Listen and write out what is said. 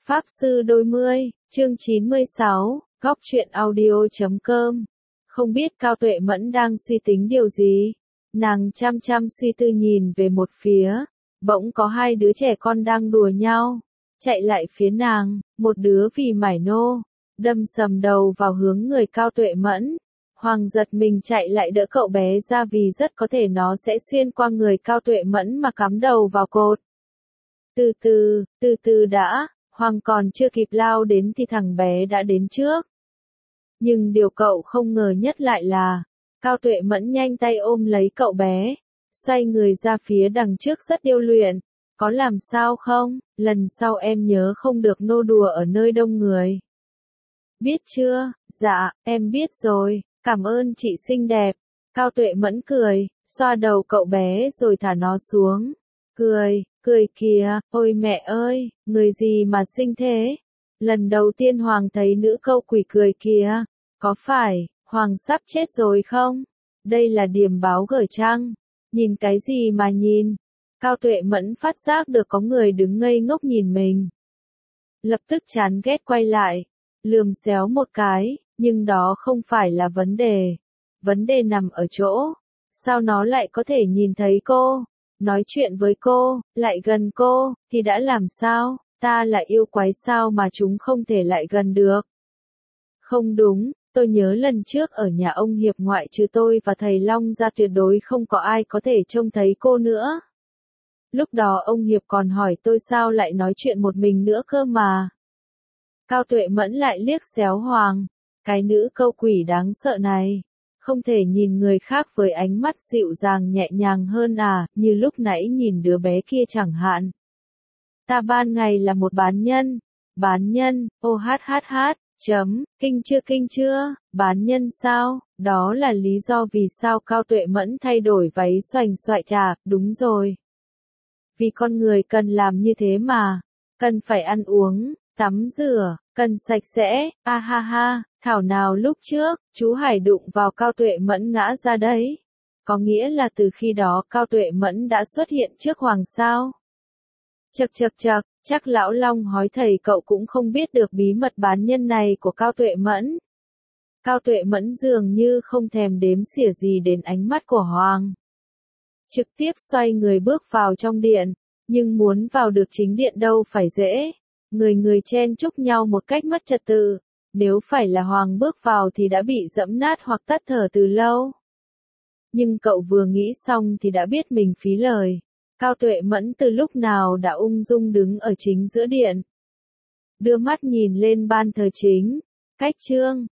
Pháp Sư Đôi Mươi, chương 96, góc truyện audio.com. Không biết Cao Tuệ Mẫn đang suy tính điều gì. Nàng chăm chăm suy tư nhìn về một phía, bỗng có hai đứa trẻ con đang đùa nhau, chạy lại phía nàng, một đứa vì mải nô, đâm sầm đầu vào hướng người Cao Tuệ Mẫn. Hoàng giật mình chạy lại đỡ cậu bé ra vì rất có thể nó sẽ xuyên qua người Cao Tuệ Mẫn mà cắm đầu vào cột. Từ từ đã, Hoàng còn chưa kịp lao đến thì thằng bé đã đến trước. Nhưng điều cậu không ngờ nhất lại là, Cao Tuệ Mẫn nhanh tay ôm lấy cậu bé, xoay người ra phía đằng trước rất điêu luyện. Có làm sao không, lần sau em nhớ không được nô đùa ở nơi đông người. Biết chưa? Dạ, em biết rồi, cảm ơn chị xinh đẹp. Cao Tuệ Mẫn cười, xoa đầu cậu bé rồi thả nó xuống. Cười kìa, ôi mẹ ơi, người gì mà xinh thế? Lần đầu tiên Hoàng thấy nữ câu quỷ cười kìa. Có phải, Hoàng sắp chết rồi không? Đây là điềm báo gở chăng? Nhìn cái gì mà nhìn? Cao Tuệ Mẫn phát giác được có người đứng ngây ngốc nhìn mình. Lập tức chán ghét quay lại, lườm xéo một cái, nhưng đó không phải là vấn đề. Vấn đề nằm ở chỗ, sao nó lại có thể nhìn thấy cô? Nói chuyện với cô, lại gần cô, thì đã làm sao? Ta là yêu quái sao mà chúng không thể lại gần được? Không đúng, tôi nhớ lần trước ở nhà ông Hiệp ngoại trừ tôi và thầy Long ra tuyệt đối không có ai có thể trông thấy cô nữa. Lúc đó ông Hiệp còn hỏi tôi sao lại nói chuyện một mình nữa cơ mà. Cao Tuệ Mẫn lại liếc xéo Hoàng, cái nữ câu quỷ đáng sợ này. Không thể nhìn người khác với ánh mắt dịu dàng nhẹ nhàng hơn à, như lúc nãy nhìn đứa bé kia chẳng hạn. Ta ban ngày là một bán nhân, ô hát, kinh chưa, bán nhân sao, đó là lý do vì sao Cao Tuệ Mẫn thay đổi váy xoành xoại chà, đúng rồi. Vì con người cần làm như thế mà, cần phải ăn uống, tắm rửa, cần sạch sẽ, ha, thảo nào lúc trước, chú Hải đụng vào Cao Tuệ Mẫn ngã ra đấy. Có nghĩa là từ khi đó Cao Tuệ Mẫn đã xuất hiện trước Hoàng sao? Chậc, chắc lão Long hói thầy cậu cũng không biết được bí mật bán nhân này của Cao Tuệ Mẫn. Cao Tuệ Mẫn dường như không thèm đếm xỉa gì đến ánh mắt của Hoàng. Trực tiếp xoay người bước vào trong điện, nhưng muốn vào được chính điện đâu phải dễ. Người chen chúc nhau một cách mất trật tự, nếu phải là Hoàng bước vào thì đã bị dẫm nát hoặc tắt thở từ lâu. Nhưng cậu vừa nghĩ xong thì đã biết mình phí lời. Cao Tuệ Mẫn từ lúc nào đã ung dung đứng ở chính giữa điện. Đưa mắt nhìn lên ban thờ chính, cách chương,